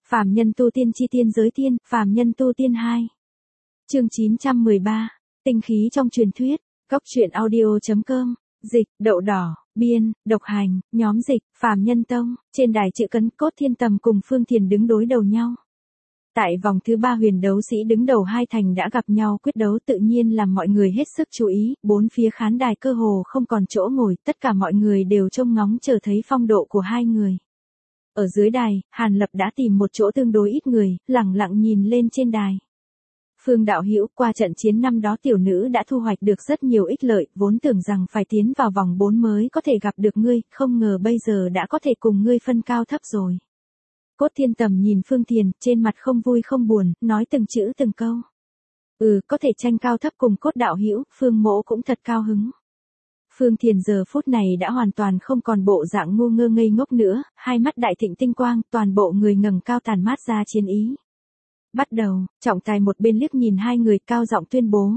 Phàm nhân tu tiên chi tiên giới tiên, phàm nhân tu tiên 2. Chương 913, tinh khí trong truyền thuyết, góc truyện audio.com, dịch, đậu đỏ, biên, độc hành, nhóm dịch, phàm nhân tông, trên đài chữ cấn Cốt Thiên Tầm cùng Phương Thiền đứng đối đầu nhau. Tại vòng thứ 3 huyền đấu sĩ đứng đầu hai thành đã gặp nhau quyết đấu tự nhiên làm mọi người hết sức chú ý, bốn phía khán đài cơ hồ không còn chỗ ngồi, tất cả mọi người đều trông ngóng chờ thấy phong độ của hai người. Ở dưới đài, Hàn Lập đã tìm một chỗ tương đối ít người, lẳng lặng nhìn lên trên đài. Phương đạo hữu, qua trận chiến năm đó tiểu nữ đã thu hoạch được rất nhiều ích lợi, vốn tưởng rằng phải tiến vào vòng 4 mới có thể gặp được ngươi, không ngờ bây giờ đã có thể cùng ngươi phân cao thấp rồi. Cốt Thiên Tầm nhìn Phương Thiền, trên mặt không vui không buồn, nói từng chữ từng câu. Có thể tranh cao thấp cùng Cốt đạo hữu, Phương mỗ cũng thật cao hứng. Phương Thiền giờ phút này đã hoàn toàn không còn bộ dạng ngu ngơ ngây ngốc nữa, hai mắt đại thịnh tinh quang, toàn bộ người ngẩng cao tàn mát ra chiến ý. Bắt đầu, trọng tài một bên liếc nhìn hai người cao giọng tuyên bố.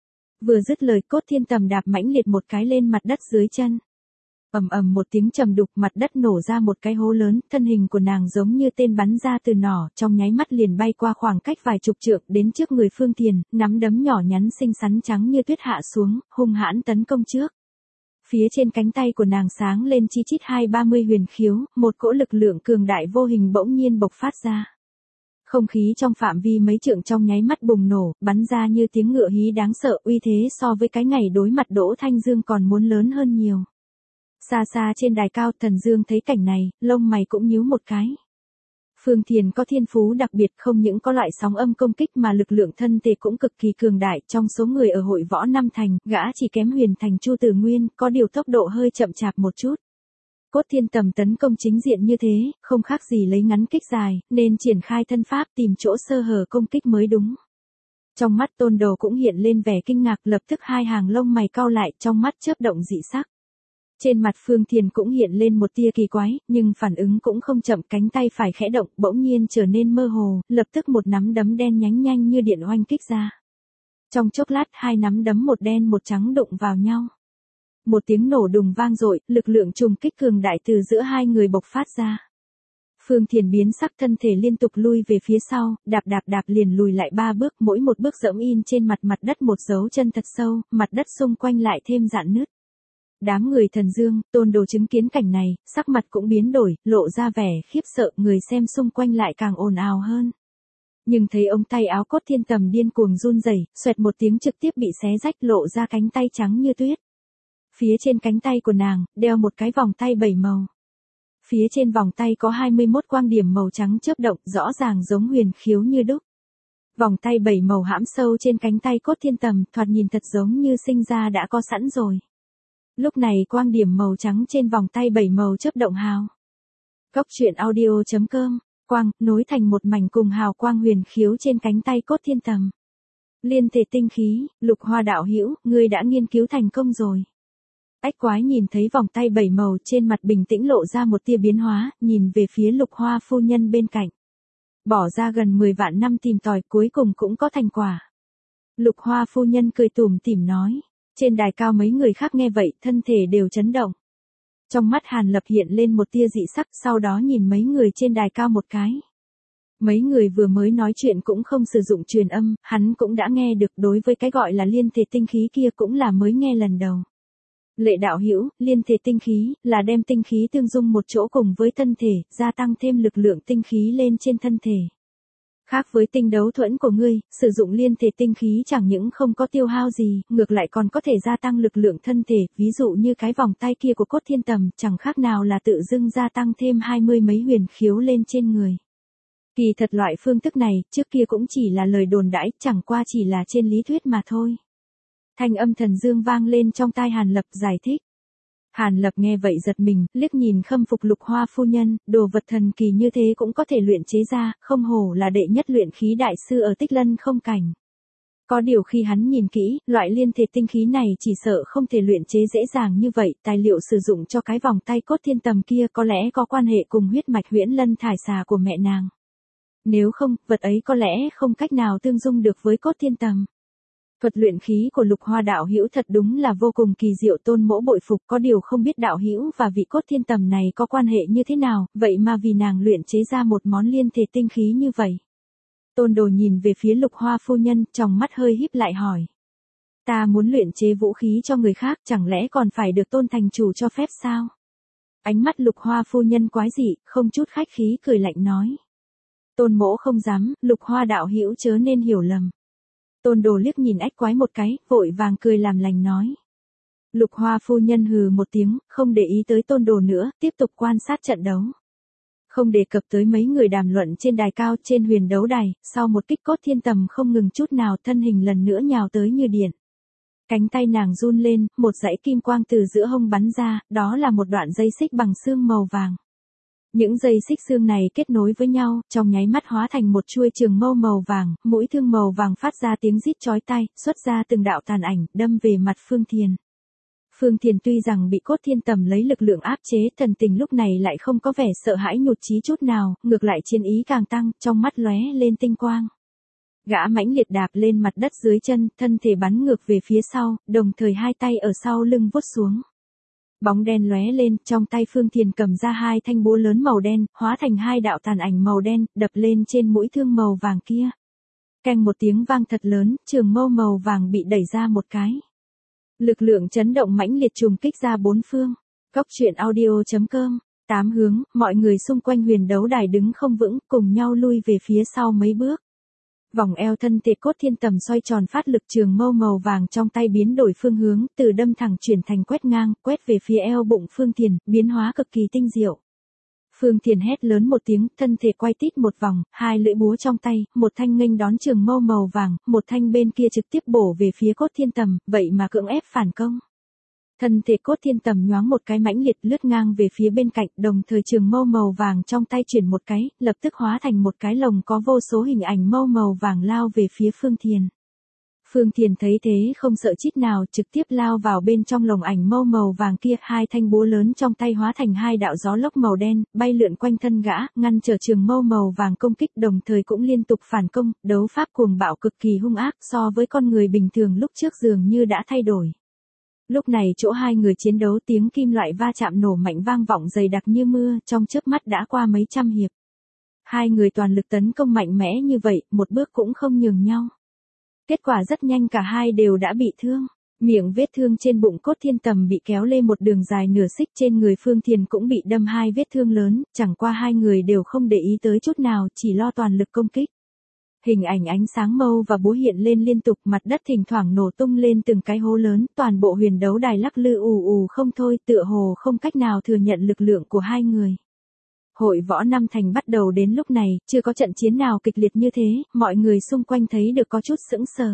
Vừa dứt lời Cốt Thiên Tầm đạp mãnh liệt một cái lên mặt đất dưới chân. Ầm ầm một tiếng trầm đục, mặt đất nổ ra một cái hố lớn, thân hình của nàng giống như tên bắn ra từ nỏ, trong nháy mắt liền bay qua khoảng cách vài chục trượng đến trước người Phương Thiền, nắm đấm nhỏ nhắn xinh xắn trắng như tuyết hạ xuống, hung hãn tấn công trước. Phía trên cánh tay của nàng sáng lên chi chít 230 huyền khiếu, một cỗ lực lượng cường đại vô hình bỗng nhiên bộc phát ra. Không khí trong phạm vi mấy trượng trong nháy mắt bùng nổ, bắn ra như tiếng ngựa hí đáng sợ, uy thế so với cái ngày đối mặt Đỗ Thanh Dương còn muốn lớn hơn nhiều. Xa xa trên đài cao, Thần Dương thấy cảnh này, lông mày cũng nhíu một cái. Phương Thiền có thiên phú đặc biệt, không những có loại sóng âm công kích mà lực lượng thân thể cũng cực kỳ cường đại, trong số người ở hội võ năm thành, gã chỉ kém Huyền Thành Chu Tử Nguyên, có điều tốc độ hơi chậm chạp một chút. Cốt Thiên Tầm tấn công chính diện như thế, không khác gì lấy ngắn kích dài, nên triển khai thân pháp tìm chỗ sơ hở công kích mới đúng. Trong mắt Tôn Đồ cũng hiện lên vẻ kinh ngạc, lập tức hai hàng lông mày cau lại, trong mắt chớp động dị sắc. Trên mặt Phương Thiền cũng hiện lên một tia kỳ quái, nhưng phản ứng cũng không chậm, cánh tay phải khẽ động, bỗng nhiên trở nên mơ hồ, lập tức một nắm đấm đen nhánh nhanh như điện oanh kích ra. Trong chốc lát hai nắm đấm một đen một trắng đụng vào nhau. Một tiếng nổ đùng vang dội, lực lượng trùng kích cường đại từ giữa hai người bộc phát ra. Phương Thiền biến sắc, thân thể liên tục lui về phía sau, đạp liền lùi lại 3 bước, mỗi một bước dẫm in trên mặt đất một dấu chân thật sâu, mặt đất xung quanh lại thêm rạn nứt. Đám người Thần Dương, Tôn Đồ chứng kiến cảnh này, sắc mặt cũng biến đổi, lộ ra vẻ khiếp sợ, người xem xung quanh lại càng ồn ào hơn. Nhưng thấy ống tay áo Cốt Thiên Tầm điên cuồng run rẩy, xoẹt một tiếng trực tiếp bị xé rách, lộ ra cánh tay trắng như tuyết. Phía trên cánh tay của nàng, đeo một cái vòng tay 7 màu. Phía trên vòng tay có 21 quang điểm màu trắng chớp động, rõ ràng giống huyền khiếu như đúc. Vòng tay 7 màu hãm sâu trên cánh tay Cốt Thiên Tầm, thoạt nhìn thật giống như sinh ra đã có sẵn rồi. Lúc này quang điểm màu trắng trên vòng tay 7 màu chớp động hào. Góc truyện audio.com, quang, nối thành một mảnh cùng hào quang huyền khiếu trên cánh tay Cốt Thiên Tầm. Liên thể tinh khí, Lục Hoa đạo hữu, ngươi đã nghiên cứu thành công rồi. Ách Quái nhìn thấy vòng tay 7 màu trên mặt bình tĩnh lộ ra một tia biến hóa, nhìn về phía Lục Hoa phu nhân bên cạnh. Bỏ ra gần 10 vạn năm tìm tòi, cuối cùng cũng có thành quả. Lục Hoa phu nhân cười tủm tỉm nói. Trên đài cao mấy người khác nghe vậy, thân thể đều chấn động. Trong mắt Hàn Lập hiện lên một tia dị sắc, sau đó nhìn mấy người trên đài cao một cái. Mấy người vừa mới nói chuyện cũng không sử dụng truyền âm, hắn cũng đã nghe được, đối với cái gọi là liên thể tinh khí kia cũng là mới nghe lần đầu. Lệ đạo hữu, liên thể tinh khí, là đem tinh khí tương dung một chỗ cùng với thân thể, gia tăng thêm lực lượng tinh khí lên trên thân thể. Khác với tinh đấu thuẫn của ngươi, sử dụng liên thể tinh khí chẳng những không có tiêu hao gì, ngược lại còn có thể gia tăng lực lượng thân thể, ví dụ như cái vòng tay kia của Cốt Thiên Tầm, chẳng khác nào là tự dưng gia tăng thêm 20 mấy huyền khiếu lên trên người. Kỳ thật loại phương thức này, trước kia cũng chỉ là lời đồn đãi, chẳng qua chỉ là trên lý thuyết mà thôi. Thanh âm Thần Dương vang lên trong tai Hàn Lập giải thích. Hàn Lập nghe vậy giật mình, liếc nhìn khâm phục Lục Hoa phu nhân, đồ vật thần kỳ như thế cũng có thể luyện chế ra, không hổ là đệ nhất luyện khí đại sư ở Tích Lân không cảnh. Có điều khi hắn nhìn kỹ, loại liên thể tinh khí này chỉ sợ không thể luyện chế dễ dàng như vậy, tài liệu sử dụng cho cái vòng tay Cốt Thiên Tầm kia có lẽ có quan hệ cùng huyết mạch Huyễn Lân thải xà của mẹ nàng. Nếu không, vật ấy có lẽ không cách nào tương dung được với Cốt Thiên Tầm. Thuật luyện khí của Lục Hoa đạo hữu thật đúng là vô cùng kỳ diệu, Tôn Mỗ bội phục, có điều không biết đạo hữu và vị Cốt Thiên Tầm này có quan hệ như thế nào, vậy mà vì nàng luyện chế ra một món liên thể tinh khí như vậy. Tôn Đồ nhìn về phía Lục Hoa phu nhân, tròng mắt hơi híp lại hỏi. Ta muốn luyện chế vũ khí cho người khác, chẳng lẽ còn phải được Tôn thành chủ cho phép sao? Ánh mắt Lục Hoa phu nhân quái dị, không chút khách khí cười lạnh nói. Tôn Mỗ không dám, Lục Hoa đạo hữu chớ nên hiểu lầm. Tôn Đồ liếc nhìn ách quái một cái, vội vàng cười làm lành nói. Lục Hoa phu nhân hừ một tiếng, không để ý tới Tôn Đồ nữa, tiếp tục quan sát trận đấu. Không đề cập tới mấy người đàm luận trên đài cao trên huyền đấu đài, sau một kích Cốt Thiên Tầm không ngừng chút nào, thân hình lần nữa nhào tới như điện. Cánh tay nàng run lên, một dãy kim quang từ giữa hông bắn ra, đó là một đoạn dây xích bằng xương màu vàng. Những dây xích xương này kết nối với nhau, trong nháy mắt hóa thành một chuôi trường mâu màu vàng, mũi thương màu vàng phát ra tiếng rít chói tai, xuất ra từng đạo tàn ảnh, đâm về mặt Phương Thiền. Phương Thiền tuy rằng bị Cốt Thiên Tầm lấy lực lượng áp chế, thần tình lúc này lại không có vẻ sợ hãi nhụt chí chút nào, ngược lại chiến ý càng tăng, trong mắt lóe lên tinh quang. Gã mãnh liệt đạp lên mặt đất dưới chân, thân thể bắn ngược về phía sau, đồng thời hai tay ở sau lưng vuốt xuống. Bóng đen lóe lên, trong tay Phương Thiền cầm ra hai thanh búa lớn màu đen, hóa thành hai đạo tàn ảnh màu đen, đập lên trên mũi thương màu vàng kia. Keng một tiếng vang thật lớn, trường mâu màu vàng bị đẩy ra một cái. Lực lượng chấn động mãnh liệt trùng kích ra bốn phương. Cóc truyện audio.com, 8 hướng, mọi người xung quanh huyền đấu đài đứng không vững, cùng nhau lui về phía sau mấy bước. Vòng eo thân thể Cốt Thiên Tầm xoay tròn, phát lực trường mâu màu vàng trong tay biến đổi phương hướng, từ đâm thẳng chuyển thành quét ngang, quét về phía eo bụng Phương Thiền, biến hóa cực kỳ tinh diệu. Phương Thiền hét lớn một tiếng, thân thể quay tít một vòng, hai lưỡi búa trong tay, một thanh nghênh đón trường mâu màu vàng, một thanh bên kia trực tiếp bổ về phía Cốt Thiên Tầm, vậy mà cưỡng ép phản công. Thân thể Cốt Thiên Tầm nhoáng một cái mãnh liệt lướt ngang về phía bên cạnh, đồng thời trường mâu màu vàng trong tay chuyển một cái, lập tức hóa thành một cái lồng có vô số hình ảnh mâu màu vàng lao về phía Phương Thiền. Phương Thiền thấy thế không sợ chít nào, trực tiếp lao vào bên trong lồng ảnh mâu màu vàng kia, hai thanh búa lớn trong tay hóa thành hai đạo gió lốc màu đen, bay lượn quanh thân gã, ngăn trở trường mâu màu vàng công kích, đồng thời cũng liên tục phản công, đấu pháp cuồng bạo cực kỳ hung ác, so với con người bình thường lúc trước dường như đã thay đổi. Lúc này chỗ hai người chiến đấu, tiếng kim loại va chạm nổ mạnh vang vọng dày đặc như mưa, trong chớp mắt đã qua mấy trăm hiệp. Hai người toàn lực tấn công mạnh mẽ như vậy, một bước cũng không nhường nhau. Kết quả rất nhanh cả hai đều đã bị thương. Miệng vết thương trên bụng Cốt Thiên Tầm bị kéo lên một đường dài nửa xích, trên người Phương Thiền cũng bị đâm hai vết thương lớn, chẳng qua hai người đều không để ý tới chút nào, chỉ lo toàn lực công kích. Hình ảnh ánh sáng mâu và búa hiện lên liên tục, mặt đất thỉnh thoảng nổ tung lên từng cái hố lớn, toàn bộ huyền đấu đài lắc lư ù ù không thôi, tựa hồ không cách nào thừa nhận lực lượng của hai người. Hội võ Năm Thành bắt đầu đến lúc này, chưa có trận chiến nào kịch liệt như thế, mọi người xung quanh thấy được có chút sững sờ.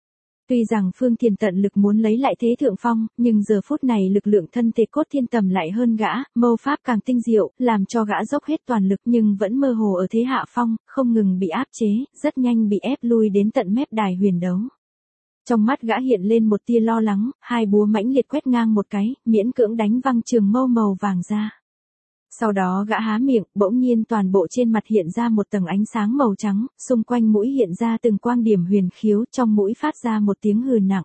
Tuy rằng Phương Thiền tận lực muốn lấy lại thế thượng phong, nhưng giờ phút này lực lượng thân thể Cốt Thiên Tầm lại hơn gã, mâu pháp càng tinh diệu, làm cho gã dốc hết toàn lực nhưng vẫn mơ hồ ở thế hạ phong, không ngừng bị áp chế, rất nhanh bị ép lui đến tận mép đài huyền đấu. Trong mắt gã hiện lên một tia lo lắng, hai búa mãnh liệt quét ngang một cái, miễn cưỡng đánh văng trường mâu màu vàng ra. Sau đó gã há miệng, bỗng nhiên toàn bộ trên mặt hiện ra một tầng ánh sáng màu trắng, xung quanh mũi hiện ra từng quang điểm huyền khiếu, trong mũi phát ra một tiếng hừ nặng.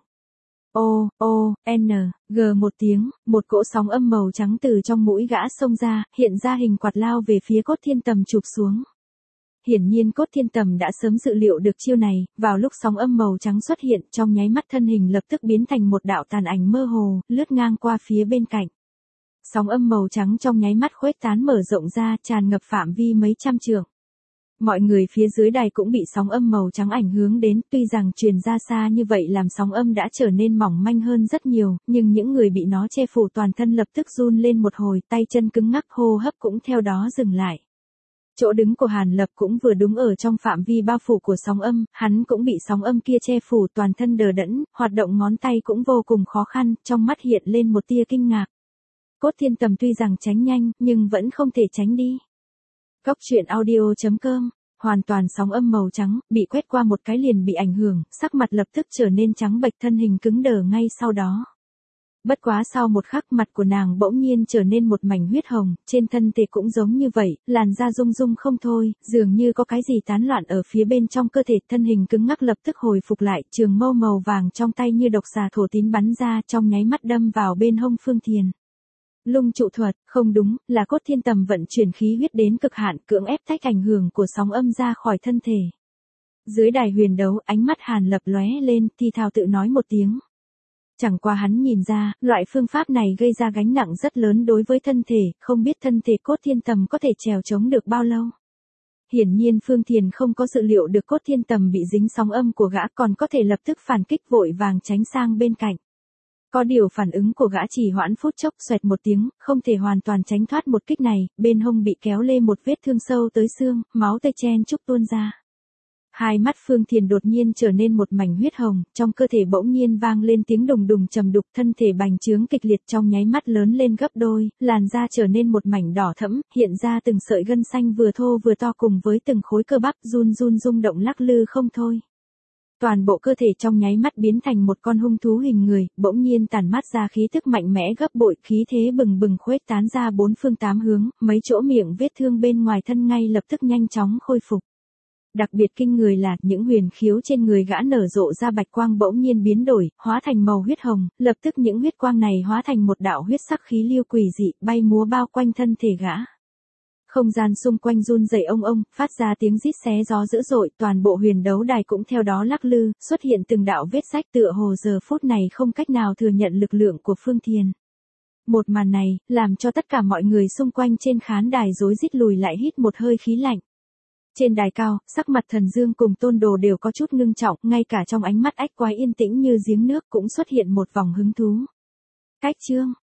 O, O, N, G một tiếng, một cỗ sóng âm màu trắng từ trong mũi gã xông ra, hiện ra hình quạt lao về phía Cốt Thiên Tầm chụp xuống. Hiển nhiên Cốt Thiên Tầm đã sớm dự liệu được chiêu này, vào lúc sóng âm màu trắng xuất hiện, trong nháy mắt thân hình lập tức biến thành một đạo tàn ảnh mơ hồ, lướt ngang qua phía bên cạnh. Sóng âm màu trắng trong nháy mắt khuếch tán mở rộng ra, tràn ngập phạm vi mấy trăm trượng. Mọi người phía dưới đài cũng bị sóng âm màu trắng ảnh hưởng đến, tuy rằng truyền ra xa như vậy làm sóng âm đã trở nên mỏng manh hơn rất nhiều, nhưng những người bị nó che phủ toàn thân lập tức run lên một hồi, tay chân cứng ngắc, hô hấp cũng theo đó dừng lại. Chỗ đứng của Hàn Lập cũng vừa đúng ở trong phạm vi bao phủ của sóng âm, hắn cũng bị sóng âm kia che phủ toàn thân đờ đẫn, hoạt động ngón tay cũng vô cùng khó khăn, trong mắt hiện lên một tia kinh ngạc. Cốt Thiên Tầm tuy rằng tránh nhanh, nhưng vẫn không thể tránh đi. Cóc truyện audio.com, hoàn toàn sóng âm màu trắng, bị quét qua một cái liền bị ảnh hưởng, sắc mặt lập tức trở nên trắng bệch, thân hình cứng đờ ngay sau đó. Bất quá sau một khắc mặt của nàng bỗng nhiên trở nên một mảnh huyết hồng, trên thân thể cũng giống như vậy, làn da rung rung không thôi, dường như có cái gì tán loạn ở phía bên trong cơ thể, thân hình cứng ngắc lập tức hồi phục lại, trường mâu màu vàng trong tay như độc xà thổ tín bắn ra trong nháy mắt đâm vào bên hông Phương Thiền. Lung trụ thuật, không đúng, là Cốt Thiên Tầm vận chuyển khí huyết đến cực hạn, cưỡng ép tách ảnh hưởng của sóng âm ra khỏi thân thể. Dưới đài huyền đấu, ánh mắt Hàn Lập lóe lên, thì thào tự nói một tiếng. Chẳng qua hắn nhìn ra, loại phương pháp này gây ra gánh nặng rất lớn đối với thân thể, không biết thân thể Cốt Thiên Tầm có thể trèo chống được bao lâu. Hiển nhiên Phương Thiền không có dự liệu được Cốt Thiên Tầm bị dính sóng âm của gã còn có thể lập tức phản kích, vội vàng tránh sang bên cạnh. Có điều phản ứng của gã chỉ hoãn phút chốc, xoẹt một tiếng, không thể hoàn toàn tránh thoát một kích này, bên hông bị kéo lê một vết thương sâu tới xương, máu tươi chen chúc tuôn ra. Hai mắt Phương Thiền đột nhiên trở nên một mảnh huyết hồng, trong cơ thể bỗng nhiên vang lên tiếng đùng đùng trầm đục, thân thể bành trướng kịch liệt trong nháy mắt lớn lên gấp đôi, làn da trở nên một mảnh đỏ thẫm, hiện ra từng sợi gân xanh vừa thô vừa to cùng với từng khối cơ bắp run run rung động lắc lư không thôi. Toàn bộ cơ thể trong nháy mắt biến thành một con hung thú hình người, bỗng nhiên tản mát ra khí tức mạnh mẽ gấp bội, khí thế bừng bừng khuếch tán ra bốn phương tám hướng, mấy chỗ miệng vết thương bên ngoài thân ngay lập tức nhanh chóng khôi phục. Đặc biệt kinh người là, những huyền khiếu trên người gã nở rộ ra bạch quang bỗng nhiên biến đổi, hóa thành màu huyết hồng, lập tức những huyết quang này hóa thành một đạo huyết sắc khí lưu quỷ dị, bay múa bao quanh thân thể gã. Không gian xung quanh run rẩy ông, phát ra tiếng rít xé gió dữ dội, toàn bộ huyền đấu đài cũng theo đó lắc lư, xuất hiện từng đạo vết rách tựa hồ giờ phút này không cách nào thừa nhận lực lượng của Phương Thiền. Một màn này, làm cho tất cả mọi người xung quanh trên khán đài rối rít lùi lại hít một hơi khí lạnh. Trên đài cao, sắc mặt Thần Dương cùng Tôn Đồ đều có chút ngưng trọng, ngay cả trong ánh mắt ách quái yên tĩnh như giếng nước cũng xuất hiện một vòng hứng thú. Cách chương